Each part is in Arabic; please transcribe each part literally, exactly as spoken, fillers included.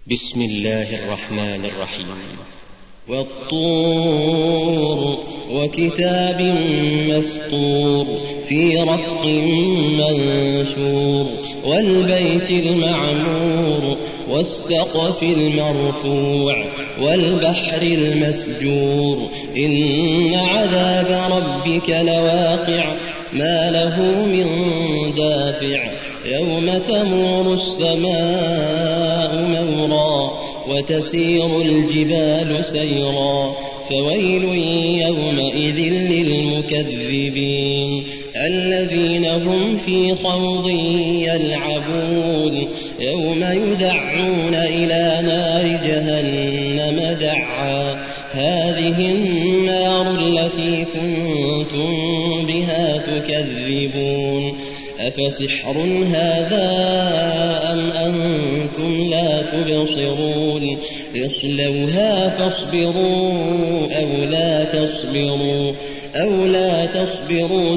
بسم الله الرحمن الرحيم. والطور وكتاب مسطور في رق منشور والبيت المعمور والسقف المرفوع والبحر المسجور إن عذاب ربك لواقع ما له من دافع يوم تمور السماء مورا وتسير الجبال سيرا فويل يومئذ للمكذبين الذين هم في خوض يلعبون يوم يدعون إلى نار جهنم دعا هذه النار التي كنتم بها تكذبون أفسحر هذا أم أنتم لا تبصرون اصلوها فاصبروا أو لا تصبروا أو لا تصبروا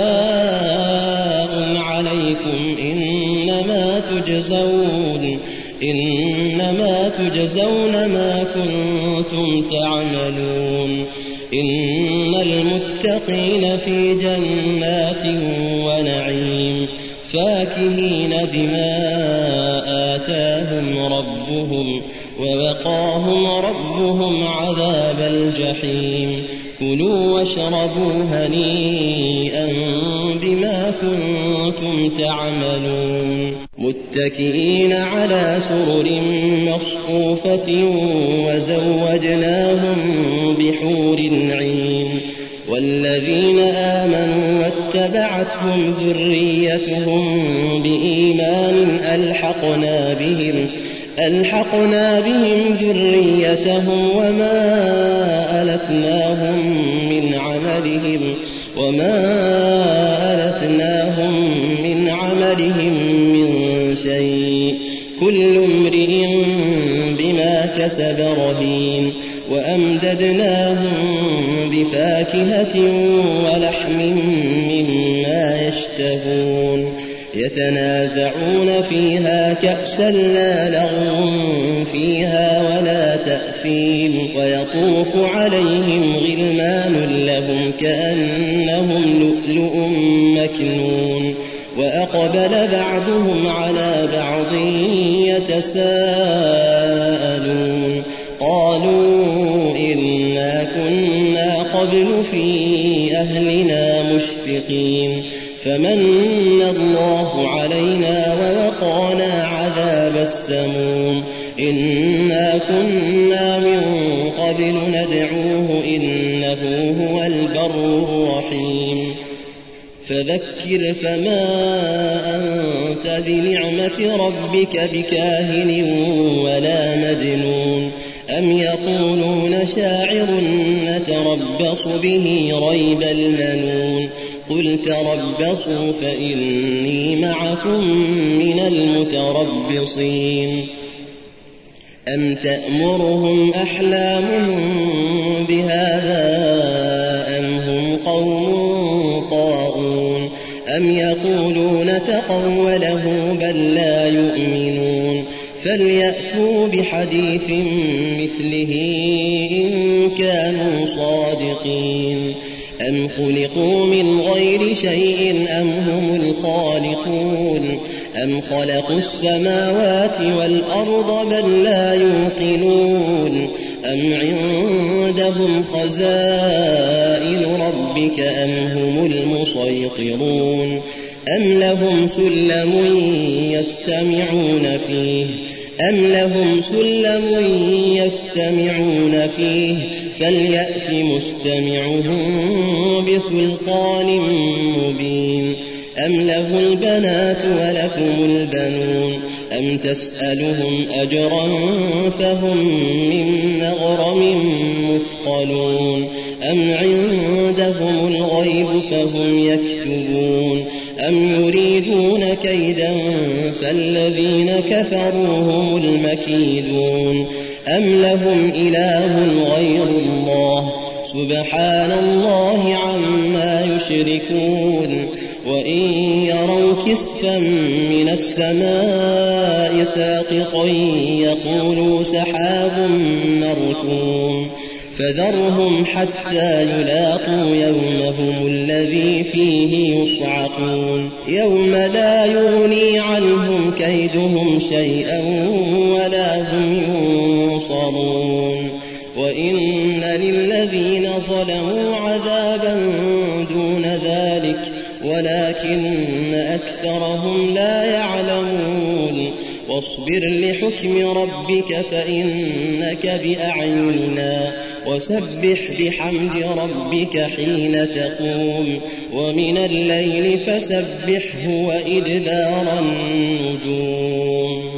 سواء عليكم إنما تجزون إنما تجزون ما كنتم تعملون إن المتقين في جنات ونعيم فاكهين بما آتاهم ربهم ووقاهم ربهم عذاب الجحيم كلوا واشربوا هنيئا بما كنتم تعملون متكئين على سرر مصفوفة وزوجناهم بحور عين والذين آمنوا واتبعتهم ذريتهم بإيمان ألحقنا بهم ألحقنا بهم ذريتهم وما ألتناهم من عملهم وما ألتناهم من عملهم من شيء كل امرئ بما كسب رهين وأمددناهم بفاكهة ولحم مما يشتهون يتنازعون فيها كأسا لا لغو فيها ولا تأثيم ويطوف عليهم غلمان لهم كأنهم لؤلؤ مكنون وأقبل بعضهم على بعض يتساءلون قالوا إنا كنا قبل في أهلنا مشفقين فمن الله علينا ووقانا عذاب السموم إنا كنا من قبل ندعوه إنه هو البر الرحيم فذكر فما أنت بنعمة ربك بكاهن ولا مجنون أم يقولون شاعر نتربص به ريب المنون قل تربصوا فإني معكم من المتربصين أم تأمرهم أحلامهم بهذا أم هم قوم طاغون أم يقولون تقوله بل لا يؤمنون فليأتوا بحديث مثله إن كانوا صادقين أم خلقوا من غير شيء أم هم الخالقون أم خلقوا السماوات والأرض بل لا يوقنون أم عندهم خزائن ربك أم هم المسيطرون أم لهم سلم يستمعون فيه أم لهم سلم يستمعون فيه فليأت مستمعهم بسلطان مبين أم له البنات ولكم البنون أم تسألهم أجرا فهم من مغرم مثقلون أم عندهم الغيب فهم يكتبون أم يريدون كيدا فالذين كفروا هم المكيدون أم لهم إله غير الله سبحان الله عما يشركون وإن يروا كسفا من السماء ساقطا يقولوا سحاب مركوم فذرهم حتى يلاقوا يومهم الذي فيه يصعقون يوم لا يغني عنهم كيدهم شيئا ولا هم ينصرون وإن للذين ظلموا عذابا دون ذلك ولكن أكثرهم لا يعلمون واصبر لحكم ربك فإنك بأعيننا وسبح بحمد ربك حين تقوم ومن الليل فسبحه وإدبار النجوم